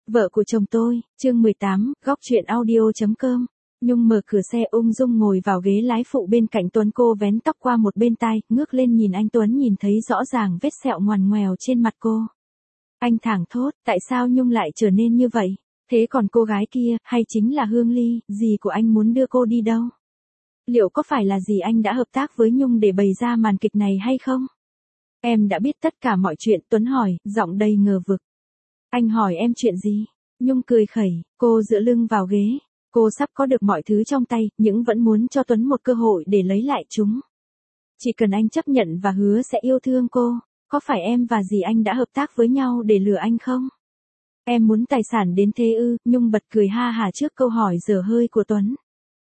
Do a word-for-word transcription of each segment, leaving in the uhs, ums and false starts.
Vợ của chồng tôi, chương mười tám, góc chuyện audio.com. Nhung mở cửa xe ung dung ngồi vào ghế lái phụ bên cạnh Tuấn, cô vén tóc qua một bên tai, ngước lên nhìn anh Tuấn, nhìn thấy rõ ràng vết sẹo ngoằn ngoèo trên mặt cô. Anh thảng thốt, tại sao Nhung lại trở nên như vậy? Thế còn cô gái kia, hay chính là Hương Ly, dì của anh muốn đưa cô đi đâu? Liệu có phải là dì anh đã hợp tác với Nhung để bày ra màn kịch này hay không? Em đã biết tất cả mọi chuyện, Tuấn hỏi, giọng đầy ngờ vực. Anh hỏi em chuyện gì? Nhung cười khẩy, cô dựa lưng vào ghế. Cô sắp có được mọi thứ trong tay, nhưng vẫn muốn cho Tuấn một cơ hội để lấy lại chúng. Chỉ cần anh chấp nhận và hứa sẽ yêu thương cô, có phải em và dì anh đã hợp tác với nhau để lừa anh không? Em muốn tài sản đến thế ư? Nhung bật cười ha hả trước câu hỏi dở hơi của Tuấn.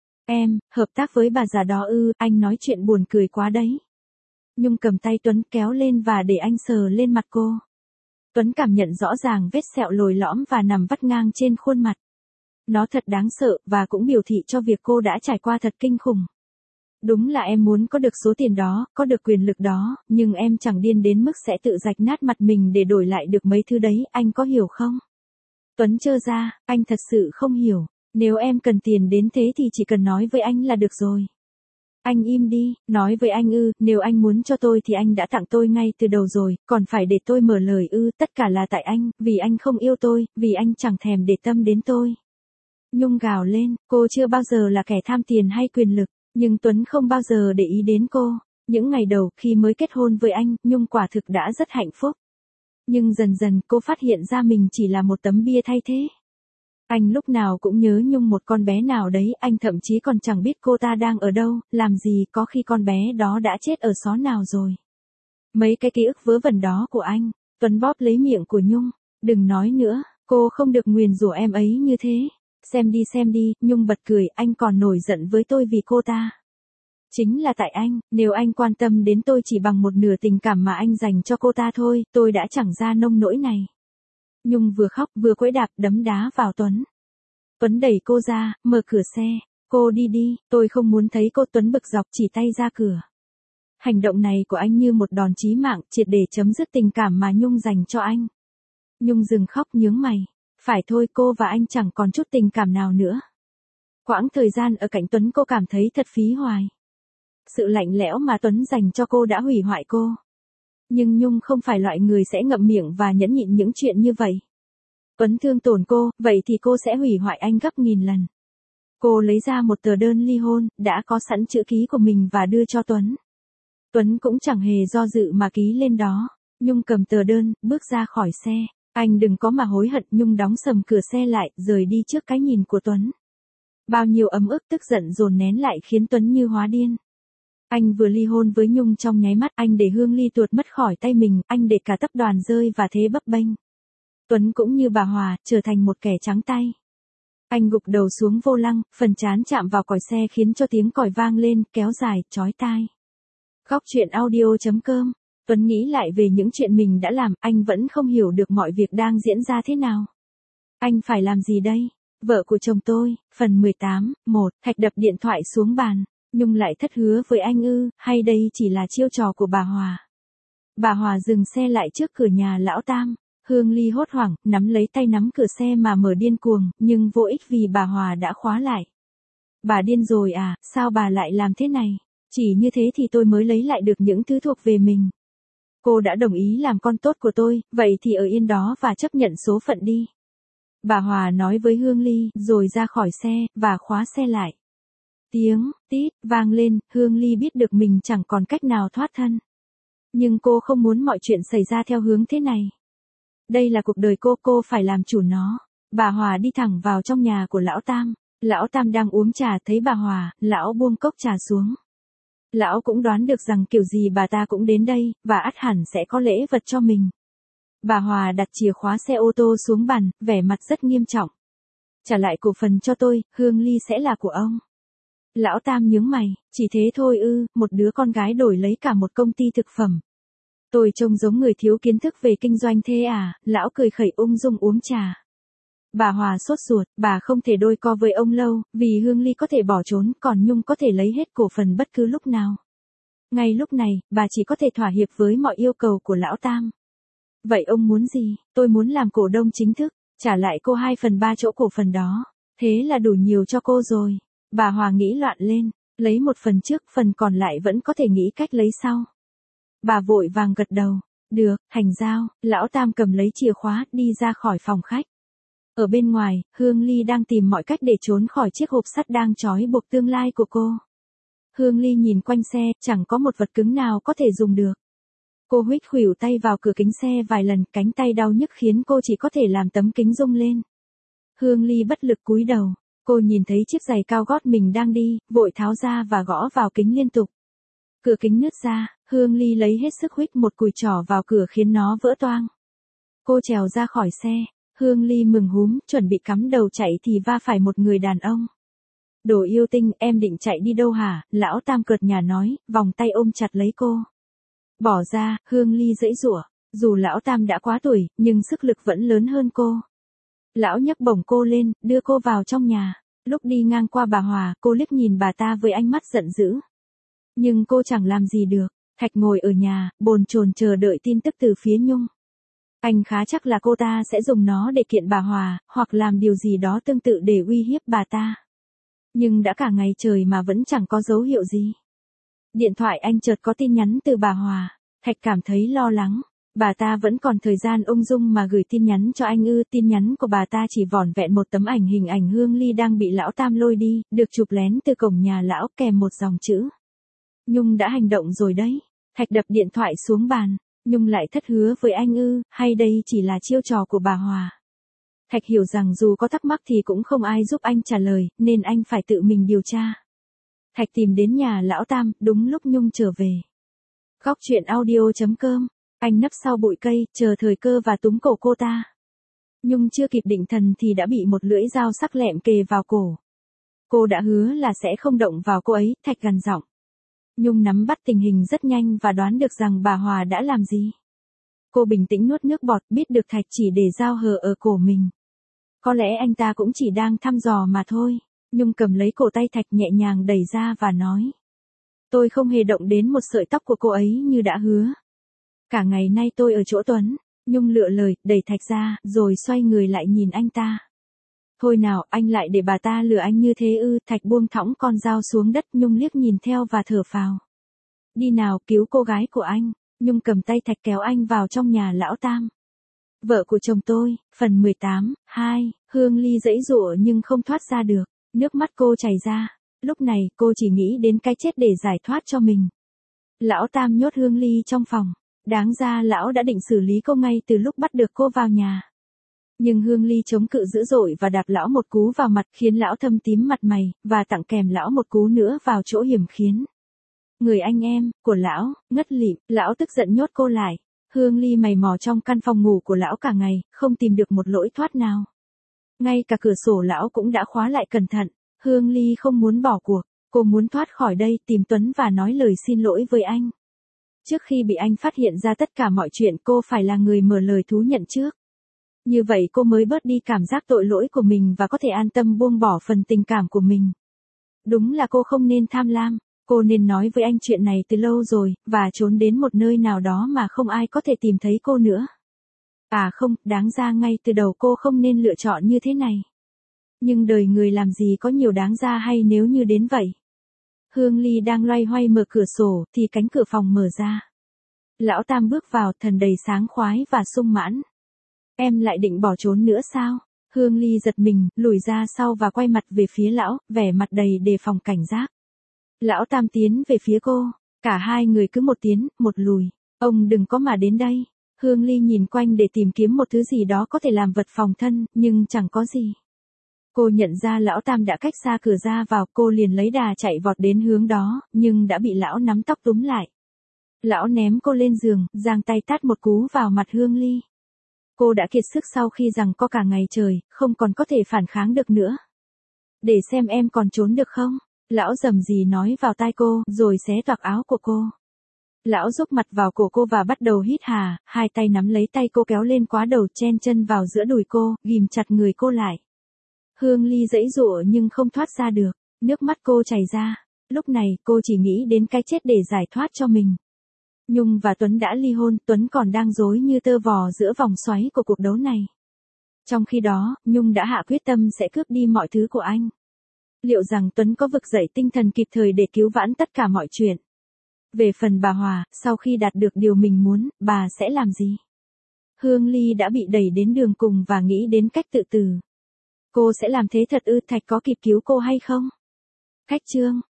Em, hợp tác với bà già đó ư? Anh nói chuyện buồn cười quá đấy. Nhung cầm tay Tuấn kéo lên và để anh sờ lên mặt cô. Tuấn cảm nhận rõ ràng vết sẹo lồi lõm và nằm vắt ngang trên khuôn mặt. Nó thật đáng sợ, và cũng biểu thị cho việc cô đã trải qua thật kinh khủng. Đúng là em muốn có được số tiền đó, có được quyền lực đó, nhưng em chẳng điên đến mức sẽ tự rạch nát mặt mình để đổi lại được mấy thứ đấy, anh có hiểu không? Tuấn trơ ra, anh thật sự không hiểu. Nếu em cần tiền đến thế thì chỉ cần nói với anh là được rồi. Anh im đi, nói với anh ư, nếu anh muốn cho tôi thì anh đã tặng tôi ngay từ đầu rồi, còn phải để tôi mở lời ư, tất cả là tại anh, vì anh không yêu tôi, vì anh chẳng thèm để tâm đến tôi. Nhung gào lên, cô chưa bao giờ là kẻ tham tiền hay quyền lực, nhưng Tuấn không bao giờ để ý đến cô. Những ngày đầu khi mới kết hôn với anh, Nhung quả thực đã rất hạnh phúc. Nhưng dần dần cô phát hiện ra mình chỉ là một tấm bia thay thế. Anh lúc nào cũng nhớ Nhung một con bé nào đấy, anh thậm chí còn chẳng biết cô ta đang ở đâu, làm gì, có khi con bé đó đã chết ở xó nào rồi. Mấy cái ký ức vớ vẩn đó của anh. Tuấn bóp lấy miệng của Nhung, đừng nói nữa, cô không được nguyền rủa em ấy như thế. Xem đi xem đi, Nhung bật cười, anh còn nổi giận với tôi vì cô ta. Chính là tại anh, nếu anh quan tâm đến tôi chỉ bằng một nửa tình cảm mà anh dành cho cô ta thôi, tôi đã chẳng ra nông nỗi này. Nhung vừa khóc vừa quẫy đạp đấm đá vào Tuấn. Tuấn đẩy cô ra, mở cửa xe. Cô đi đi, tôi không muốn thấy cô. Tuấn bực dọc chỉ tay ra cửa. Hành động này của anh như một đòn chí mạng, triệt để chấm dứt tình cảm mà Nhung dành cho anh. Nhung dừng khóc nhướng mày. Phải thôi, cô và anh chẳng còn chút tình cảm nào nữa. Quãng thời gian ở cạnh Tuấn cô cảm thấy thật phí hoài. Sự lạnh lẽo mà Tuấn dành cho cô đã hủy hoại cô. Nhưng Nhung không phải loại người sẽ ngậm miệng và nhẫn nhịn những chuyện như vậy. Tuấn thương tổn cô, vậy thì cô sẽ hủy hoại anh gấp nghìn lần. Cô lấy ra một tờ đơn ly hôn, đã có sẵn chữ ký của mình và đưa cho Tuấn. Tuấn cũng chẳng hề do dự mà ký lên đó. Nhung cầm tờ đơn, bước ra khỏi xe. Anh đừng có mà hối hận. Nhung đóng sầm cửa xe lại, rời đi trước cái nhìn của Tuấn. Bao nhiêu ấm ức tức giận dồn nén lại khiến Tuấn như hóa điên. Anh vừa ly hôn với Nhung, trong nháy mắt anh để Hương Ly tuột mất khỏi tay mình, anh để cả tập đoàn rơi và thế bấp bênh. Tuấn cũng như bà Hòa, trở thành một kẻ trắng tay. Anh gục đầu xuống vô lăng, phần trán chạm vào còi xe khiến cho tiếng còi vang lên, kéo dài, chói tai. Góc chuyện audio.com. Tuấn nghĩ lại về những chuyện mình đã làm, anh vẫn không hiểu được mọi việc đang diễn ra thế nào. Anh phải làm gì đây? Vợ của chồng tôi, phần mười tám, một, Thạch đập điện thoại xuống bàn. Nhung lại thất hứa với anh ư, hay đây chỉ là chiêu trò của bà Hòa? Bà Hòa dừng xe lại trước cửa nhà lão Tam. Hương Ly hốt hoảng, nắm lấy tay nắm cửa xe mà mở điên cuồng, nhưng vô ích vì bà Hòa đã khóa lại. Bà điên rồi à, sao bà lại làm thế này? Chỉ như thế thì tôi mới lấy lại được những thứ thuộc về mình. Cô đã đồng ý làm con tốt của tôi, vậy thì ở yên đó và chấp nhận số phận đi. Bà Hòa nói với Hương Ly, rồi ra khỏi xe, và khóa xe lại. Tiếng, tít, vang lên, Hương Ly biết được mình chẳng còn cách nào thoát thân. Nhưng cô không muốn mọi chuyện xảy ra theo hướng thế này. Đây là cuộc đời cô, cô phải làm chủ nó. Bà Hòa đi thẳng vào trong nhà của lão Tam. Lão Tam đang uống trà, thấy bà Hòa, lão buông cốc trà xuống. Lão cũng đoán được rằng kiểu gì bà ta cũng đến đây, và ắt hẳn sẽ có lễ vật cho mình. Bà Hòa đặt chìa khóa xe ô tô xuống bàn, vẻ mặt rất nghiêm trọng. Trả lại cổ phần cho tôi, Hương Ly sẽ là của ông. Lão Tam nhướng mày, chỉ thế thôi ư, một đứa con gái đổi lấy cả một công ty thực phẩm. Tôi trông giống người thiếu kiến thức về kinh doanh thế à? Lão cười khẩy ung dung uống trà. Bà Hòa sốt ruột, bà không thể đôi co với ông lâu, vì Hương Ly có thể bỏ trốn, còn Nhung có thể lấy hết cổ phần bất cứ lúc nào. Ngay lúc này, bà chỉ có thể thỏa hiệp với mọi yêu cầu của lão Tam. Vậy ông muốn gì? Tôi muốn làm cổ đông chính thức. Trả lại cô hai phần ba chỗ cổ phần đó. Thế là đủ nhiều cho cô rồi. Bà Hòa nghĩ loạn lên. Lấy một phần trước, phần còn lại vẫn có thể nghĩ cách lấy sau. Bà vội vàng gật đầu. Được, thành giao. Lão Tam cầm lấy chìa khóa, đi ra khỏi phòng khách. Ở bên ngoài, Hương Ly đang tìm mọi cách để trốn khỏi chiếc hộp sắt đang trói buộc tương lai của cô. Hương Ly nhìn quanh xe, chẳng có một vật cứng nào có thể dùng được. Cô huých khuỷu tay vào cửa kính xe vài lần, cánh tay đau nhức khiến cô chỉ có thể làm tấm kính rung lên. Hương Ly bất lực cúi đầu, cô nhìn thấy chiếc giày cao gót mình đang đi, vội tháo ra và gõ vào kính liên tục. Cửa kính nứt ra, Hương Ly lấy hết sức huých một cùi trỏ vào cửa khiến nó vỡ toang. Cô trèo ra khỏi xe, Hương Ly mừng húm, chuẩn bị cắm đầu chạy thì va phải một người đàn ông. Đồ yêu tinh, em định chạy đi đâu hả? Lão Tam cợt nhả nói, vòng tay ôm chặt lấy cô. Bỏ ra, Hương Ly giãy giụa, dù lão Tam đã quá tuổi, nhưng sức lực vẫn lớn hơn cô. Lão nhấc bổng cô lên, đưa cô vào trong nhà. Lúc đi ngang qua bà Hòa, cô liếc nhìn bà ta với ánh mắt giận dữ. Nhưng cô chẳng làm gì được. Thạch ngồi ở nhà, bồn chồn chờ đợi tin tức từ phía Nhung. Anh khá chắc là cô ta sẽ dùng nó để kiện bà Hòa, hoặc làm điều gì đó tương tự để uy hiếp bà ta. Nhưng đã cả ngày trời mà vẫn chẳng có dấu hiệu gì. Điện thoại anh chợt có tin nhắn từ bà Hòa. Thạch cảm thấy lo lắng. Bà ta vẫn còn thời gian ung dung mà gửi tin nhắn cho anh ư? Tin nhắn của bà ta chỉ vỏn vẹn một tấm ảnh hình ảnh Hương Ly đang bị lão Tam lôi đi, được chụp lén từ cổng nhà lão, kèm một dòng chữ. Nhung đã hành động rồi đấy. Thạch đập điện thoại xuống bàn. Nhung lại thất hứa với anh ư, hay đây chỉ là chiêu trò của bà Hòa? Thạch hiểu rằng dù có thắc mắc thì cũng không ai giúp anh trả lời, nên anh phải tự mình điều tra. Thạch tìm đến nhà lão Tam, đúng lúc Nhung trở về. Góc truyện audio chấm com. Anh nấp sau bụi cây, chờ thời cơ và túm cổ cô ta. Nhung chưa kịp định thần thì đã bị một lưỡi dao sắc lẹm kề vào cổ. Cô đã hứa là sẽ không động vào cô ấy, Thạch gằn giọng. Nhung nắm bắt tình hình rất nhanh và đoán được rằng bà Hòa đã làm gì. Cô bình tĩnh nuốt nước bọt, biết được Thạch chỉ để dao hờ ở cổ mình. Có lẽ anh ta cũng chỉ đang thăm dò mà thôi. Nhung cầm lấy cổ tay Thạch nhẹ nhàng đẩy ra và nói. Tôi không hề động đến một sợi tóc của cô ấy như đã hứa. Cả ngày nay tôi ở chỗ Tuấn. Nhung lựa lời, đẩy Thạch ra, rồi xoay người lại nhìn anh ta. Thôi nào, anh lại để bà ta lừa anh như thế ư? Thạch buông thõng con dao xuống đất. Nhung liếc nhìn theo và thở phào. Đi nào, cứu cô gái của anh. Nhung cầm tay Thạch kéo anh vào trong nhà lão Tam. Vợ của chồng tôi, phần mười tám, hai, Hương Ly giãy giụa nhưng không thoát ra được. Nước mắt cô chảy ra. Lúc này, cô chỉ nghĩ đến cái chết để giải thoát cho mình. Lão Tam nhốt Hương Ly trong phòng. Đáng ra lão đã định xử lý cô ngay từ lúc bắt được cô vào nhà. Nhưng Hương Ly chống cự dữ dội và đạp lão một cú vào mặt khiến lão thâm tím mặt mày, và tặng kèm lão một cú nữa vào chỗ hiểm khiến. Người anh em, của lão, ngất lịm, lão tức giận nhốt cô lại. Hương Ly mày mò trong căn phòng ngủ của lão cả ngày, không tìm được một lối thoát nào. Ngay cả cửa sổ lão cũng đã khóa lại cẩn thận. Hương Ly không muốn bỏ cuộc, cô muốn thoát khỏi đây, tìm Tuấn và nói lời xin lỗi với anh. Trước khi bị anh phát hiện ra tất cả mọi chuyện, cô phải là người mở lời thú nhận trước. Như vậy cô mới bớt đi cảm giác tội lỗi của mình và có thể an tâm buông bỏ phần tình cảm của mình. Đúng là cô không nên tham lam, cô nên nói với anh chuyện này từ lâu rồi, và trốn đến một nơi nào đó mà không ai có thể tìm thấy cô nữa. À không, đáng ra ngay từ đầu cô không nên lựa chọn như thế này. Nhưng đời người làm gì có nhiều đáng ra hay nếu như đến vậy. Hương Ly đang loay hoay mở cửa sổ, thì cánh cửa phòng mở ra. Lão Tam bước vào, thần đầy sáng khoái và sung mãn. Em lại định bỏ trốn nữa sao? Hương Ly giật mình, lùi ra sau và quay mặt về phía lão, vẻ mặt đầy đề phòng cảnh giác. Lão Tam tiến về phía cô, cả hai người cứ một tiến, một lùi. Ông đừng có mà đến đây. Hương Ly nhìn quanh để tìm kiếm một thứ gì đó có thể làm vật phòng thân, nhưng chẳng có gì. Cô nhận ra lão Tam đã cách xa cửa ra vào, cô liền lấy đà chạy vọt đến hướng đó, nhưng đã bị lão nắm tóc túm lại. Lão ném cô lên giường, giang tay tát một cú vào mặt Hương Ly. Cô đã kiệt sức sau khi giằng co cả ngày trời, không còn có thể phản kháng được nữa. Để xem em còn trốn được không? Lão rầm rì nói vào tai cô, rồi xé toạc áo của cô. Lão rúc mặt vào cổ cô và bắt đầu hít hà, hai tay nắm lấy tay cô kéo lên quá đầu, chen chân vào giữa đùi cô, ghìm chặt người cô lại. Hương Ly giãy giụa nhưng không thoát ra được, nước mắt cô chảy ra. Lúc này, cô chỉ nghĩ đến cái chết để giải thoát cho mình. Nhung và Tuấn đã ly hôn, Tuấn còn đang rối như tơ vò giữa vòng xoáy của cuộc đấu này. Trong khi đó, Nhung đã hạ quyết tâm sẽ cướp đi mọi thứ của anh. Liệu rằng Tuấn có vực dậy tinh thần kịp thời để cứu vãn tất cả mọi chuyện? Về phần bà Hòa, sau khi đạt được điều mình muốn, bà sẽ làm gì? Hương Ly đã bị đẩy đến đường cùng và nghĩ đến cách tự tử. Cô sẽ làm thế thật ư? Thạch có kịp cứu cô hay không? Khách chương